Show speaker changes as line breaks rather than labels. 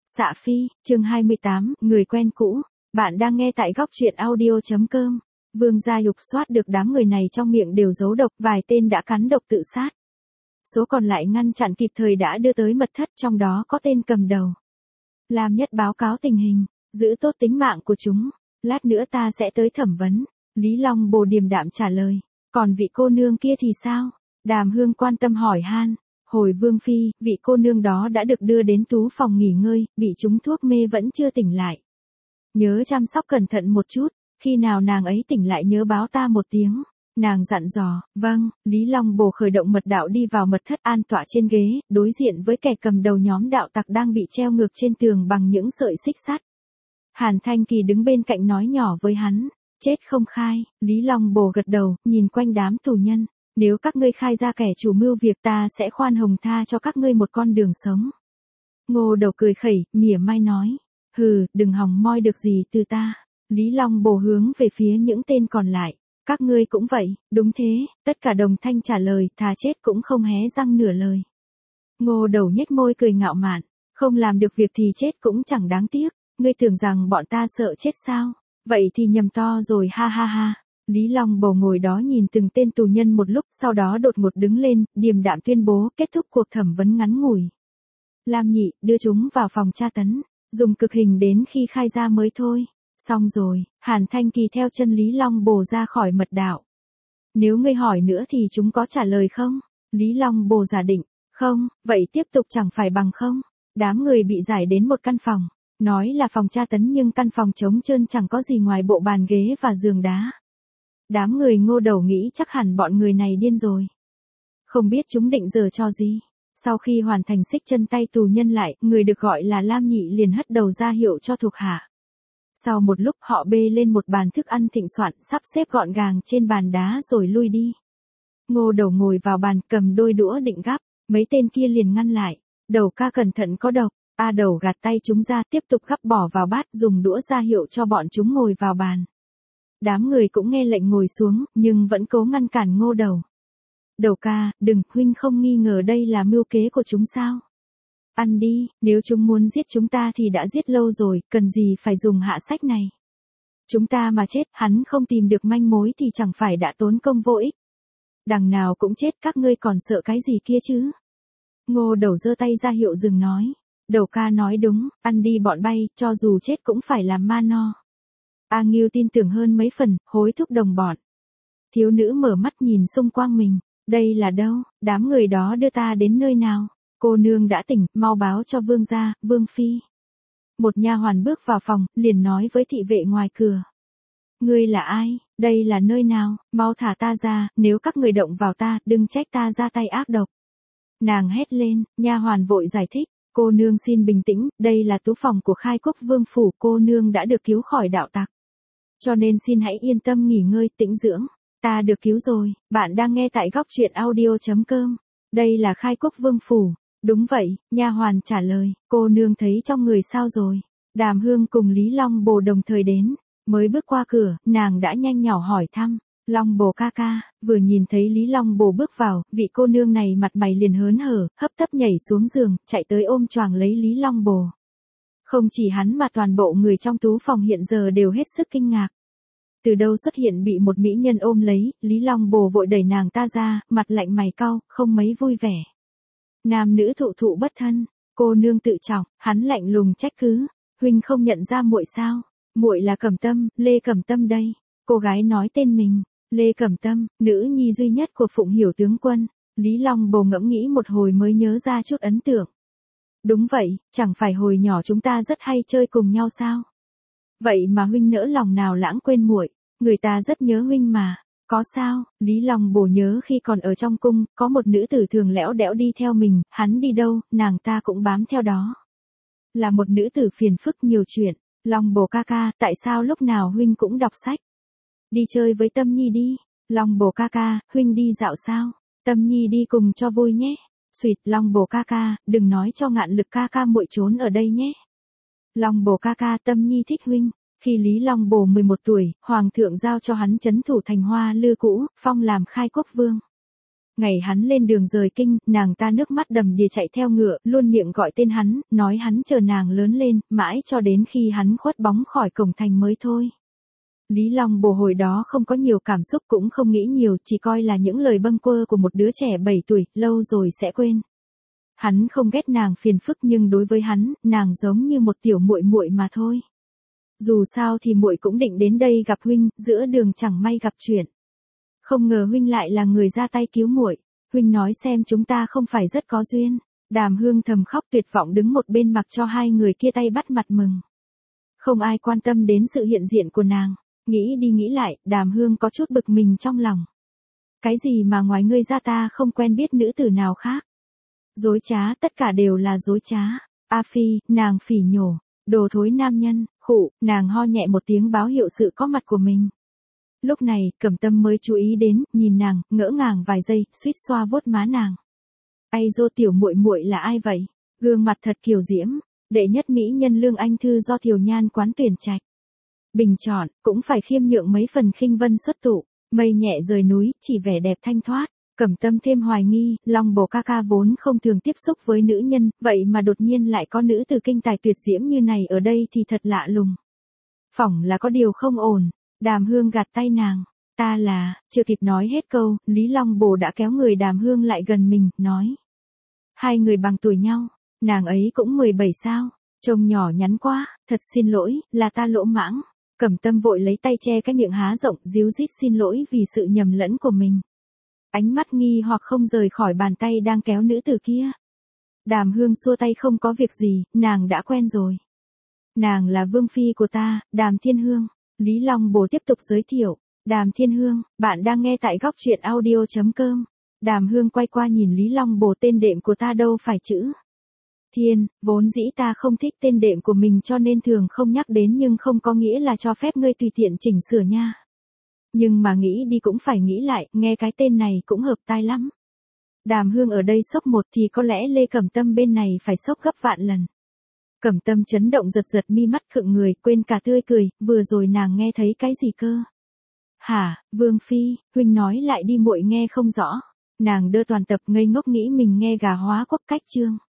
Xạ Phi, chương 28, người quen cũ. Bạn đang nghe tại góc truyện audio.com. Vương Gia Dục soát được đám người này trong miệng đều giấu độc, vài tên đã cắn độc tự sát. Số còn lại ngăn chặn kịp thời đã đưa tới mật thất, trong đó có tên cầm đầu. Lam Nhất báo cáo tình hình, giữ tốt tính mạng của chúng. Lát nữa ta sẽ tới thẩm vấn. Lý Long Bồ điềm đạm trả lời. Còn vị cô nương kia thì sao? Đàm Hương quan tâm hỏi han. Hồi Vương Phi, vị cô nương đó đã được đưa đến tú phòng nghỉ ngơi, bị trúng thuốc mê vẫn chưa tỉnh lại. Nhớ chăm sóc cẩn thận một chút, khi nào nàng ấy tỉnh lại nhớ báo ta một tiếng. Nàng dặn dò, vâng. Lý Long Bồ khởi động mật đạo đi vào mật thất an tọa trên ghế, đối diện với kẻ cầm đầu nhóm đạo tặc đang bị treo ngược trên tường bằng những sợi xích sắt. Hàn Thanh Kỳ đứng bên cạnh nói nhỏ với hắn, chết không khai. Lý Long Bồ gật đầu, nhìn quanh đám tù nhân. Nếu các ngươi khai ra kẻ chủ mưu việc ta sẽ khoan hồng tha cho các ngươi một con đường sống. Ngô Đầu cười khẩy, mỉa mai nói. Hừ, đừng hòng moi được gì từ ta. Lý Long Bồ hướng về phía những tên còn lại. Các ngươi cũng vậy, đúng thế, tất cả đồng thanh trả lời, thà chết cũng không hé răng nửa lời. Ngô Đầu nhếch môi cười ngạo mạn, không làm được việc thì chết cũng chẳng đáng tiếc, ngươi tưởng rằng bọn ta sợ chết sao, vậy thì nhầm to rồi ha ha ha. Lý Long Bầu ngồi đó nhìn từng tên tù nhân một lúc, sau đó đột ngột đứng lên, điềm đạm tuyên bố kết thúc cuộc thẩm vấn ngắn ngủi. Lam Nhị, đưa chúng vào phòng tra tấn, dùng cực hình đến khi khai ra mới thôi. Xong rồi, Hàn Thanh Kỳ theo chân Lý Long Bồ ra khỏi mật đạo. Nếu ngươi hỏi nữa thì chúng có trả lời không? Lý Long Bồ giả định, không, vậy tiếp tục chẳng phải bằng không? Đám người bị giải đến một căn phòng. Nói là phòng tra tấn nhưng căn phòng trống trơn chẳng có gì ngoài bộ bàn ghế và giường đá. Đám người Ngô Đầu nghĩ chắc hẳn bọn người này điên rồi. Không biết chúng định giở trò gì. Sau khi hoàn thành xích chân tay tù nhân lại, người được gọi là Lam Nhị liền hất đầu ra hiệu cho thuộc hạ. Sau một lúc họ bê lên một bàn thức ăn thịnh soạn sắp xếp gọn gàng trên bàn đá rồi lui đi. Ngô Đầu ngồi vào bàn cầm đôi đũa định gắp, mấy tên kia liền ngăn lại. Đầu ca cẩn thận có độc. A Đầu gạt tay chúng ra tiếp tục gắp bỏ vào bát dùng đũa ra hiệu cho bọn chúng ngồi vào bàn. Đám người cũng nghe lệnh ngồi xuống, nhưng vẫn cố ngăn cản Ngô Đầu. Đầu ca, đừng, huynh không nghi ngờ đây là mưu kế của chúng sao? Ăn đi, nếu chúng muốn giết chúng ta thì đã giết lâu rồi, cần gì phải dùng hạ sách này. Chúng ta mà chết, hắn không tìm được manh mối thì chẳng phải đã tốn công vô ích. Đằng nào cũng chết, các ngươi còn sợ cái gì kia chứ? Ngô Đầu giơ tay ra hiệu dừng nói. Đầu ca nói đúng, ăn đi bọn bay, cho dù chết cũng phải làm ma no. A Nghiêu tin tưởng hơn mấy phần, hối thúc đồng bọn. Thiếu nữ mở mắt nhìn xung quanh mình, đây là đâu, đám người đó đưa ta đến nơi nào? Cô nương đã tỉnh, mau báo cho Vương gia, Vương Phi. Một nha hoàn bước vào phòng, liền nói với thị vệ ngoài cửa. Ngươi là ai, đây là nơi nào, mau thả ta ra, nếu các người động vào ta, đừng trách ta ra tay ác độc. Nàng hét lên, nha hoàn vội giải thích. Cô nương xin bình tĩnh, đây là tú phòng của Khai Quốc Vương Phủ, cô nương đã được cứu khỏi đạo tặc. Cho nên xin hãy yên tâm nghỉ ngơi, tĩnh dưỡng. Ta được cứu rồi, bạn đang nghe tại góc truyện audio.com. Đây là Khai Quốc Vương Phủ. Đúng vậy, nha hoàn trả lời, cô nương thấy trong người sao rồi. Đàm Hương cùng Lý Long Bồ đồng thời đến, mới bước qua cửa, nàng đã nhanh nhỏ hỏi thăm. Long Bồ ca ca, vừa nhìn thấy Lý Long Bồ bước vào, vị cô nương này mặt mày liền hớn hở, hấp tấp nhảy xuống giường, chạy tới ôm choàng lấy Lý Long Bồ. Không chỉ hắn mà toàn bộ người trong tú phòng hiện giờ đều hết sức kinh ngạc. Từ đâu xuất hiện bị một mỹ nhân ôm lấy, Lý Long Bồ vội đẩy nàng ta ra, mặt lạnh mày cau, không mấy vui vẻ. Nam nữ thụ thụ bất thân, cô nương tự trọng, hắn lạnh lùng trách cứ, huynh không nhận ra muội sao? Muội là Cẩm Tâm, Lê Cẩm Tâm đây. Cô gái nói tên mình. Lê Cẩm Tâm, nữ nhi duy nhất của Phụng Hiểu tướng quân. Lý Long Bồ ngẫm nghĩ một hồi mới nhớ ra chút ấn tượng. Đúng vậy, chẳng phải hồi nhỏ chúng ta rất hay chơi cùng nhau sao? Vậy mà huynh nỡ lòng nào lãng quên muội, người ta rất nhớ huynh mà. Có sao? Lý Long Bồ nhớ khi còn ở trong cung, có một nữ tử thường lẽo đẽo đi theo mình, hắn đi đâu, nàng ta cũng bám theo đó. Là một nữ tử phiền phức nhiều chuyện. Long Bồ ca ca, tại sao lúc nào huynh cũng đọc sách? Đi chơi với Tâm Nhi đi. Long Bồ ca ca, huynh đi dạo sao? Tâm Nhi đi cùng cho vui nhé. Xuyệt, Long Bồ ca ca, đừng nói cho Ngạn Lực ca ca muội trốn ở đây nhé. Long Bồ ca ca, Tâm Nhi thích huynh. Khi Lý Long Bồ 11 tuổi, Hoàng thượng giao cho hắn trấn thủ thành Hoa Lư cũ, phong làm Khai Quốc Vương. Ngày hắn lên đường rời kinh, nàng ta nước mắt đầm đìa chạy theo ngựa, luôn miệng gọi tên hắn, nói hắn chờ nàng lớn lên, mãi cho đến khi hắn khuất bóng khỏi cổng thành mới thôi. Lý Long Bồ hồi đó không có nhiều cảm xúc cũng không nghĩ nhiều, chỉ coi là những lời bâng quơ của một đứa trẻ 7 tuổi, lâu rồi sẽ quên. Hắn không ghét nàng phiền phức nhưng đối với hắn, nàng giống như một tiểu muội muội mà thôi. Dù sao thì muội cũng định đến đây gặp huynh, giữa đường chẳng may gặp chuyện. Không ngờ huynh lại là người ra tay cứu muội. Huynh nói xem chúng ta không phải rất có duyên. Đàm Hương thầm khóc tuyệt vọng đứng một bên mặc cho hai người kia tay bắt mặt mừng. Không ai quan tâm đến sự hiện diện của nàng. Nghĩ đi nghĩ lại, Đàm Hương có chút bực mình trong lòng. Cái gì mà ngoài ngươi ra ta không quen biết nữ tử nào khác. Dối trá, tất cả đều là dối trá. A Phi, nàng phỉ nhổ. Đồ thối nam nhân, khụ, nàng ho nhẹ một tiếng báo hiệu sự có mặt của mình. Lúc này, Cẩm Tâm mới chú ý đến, nhìn nàng, ngỡ ngàng vài giây, suýt xoa vuốt má nàng. Ai dô tiểu muội muội là ai vậy? Gương mặt thật kiều diễm, đệ nhất mỹ nhân Lương Anh Thư do Thiều Nhan quán tuyển trạch. Bình chọn, cũng phải khiêm nhượng mấy phần khinh vân xuất tụ, mây nhẹ rời núi, chỉ vẻ đẹp thanh thoát. Cẩm Tâm thêm hoài nghi, Long Bồ ca ca vốn không thường tiếp xúc với nữ nhân, vậy mà đột nhiên lại có nữ từ kinh tài tuyệt diễm như này ở đây thì thật lạ lùng. Phỏng là có điều không ổn. Đàm Hương gạt tay nàng, ta là, chưa kịp nói hết câu, Lý Long Bồ đã kéo người Đàm Hương lại gần mình, nói. Hai người bằng tuổi nhau, nàng ấy cũng 17 sao, trông nhỏ nhắn quá, thật xin lỗi, là ta lỗ mãng. Cẩm Tâm vội lấy tay che cái miệng há rộng, díu dít xin lỗi vì sự nhầm lẫn của mình. Ánh mắt nghi hoặc không rời khỏi bàn tay đang kéo nữ tử kia. Đàm Hương xua tay không có việc gì, nàng đã quen rồi. Nàng là vương phi của ta, Đàm Thiên Hương. Lý Long Bồ tiếp tục giới thiệu. Đàm Thiên Hương, bạn đang nghe tại góc truyện audio.com. Đàm Hương quay qua nhìn Lý Long Bồ, tên đệm của ta đâu phải chữ Thiên, vốn dĩ ta không thích tên đệm của mình cho nên thường không nhắc đến nhưng không có nghĩa là cho phép ngươi tùy tiện chỉnh sửa nha. Nhưng mà nghĩ đi cũng phải nghĩ lại, nghe cái tên này cũng hợp tai lắm. Đàm Hương ở đây sốc một thì có lẽ Lê Cẩm Tâm bên này phải sốc gấp vạn lần. Cẩm Tâm chấn động giật giật mi mắt khựng người, quên cả tươi cười, vừa rồi nàng nghe thấy cái gì cơ? Hả, Vương Phi, huynh nói lại đi muội nghe không rõ. Nàng đơ toàn tập ngây ngốc nghĩ mình nghe gà hóa quốc cách chương.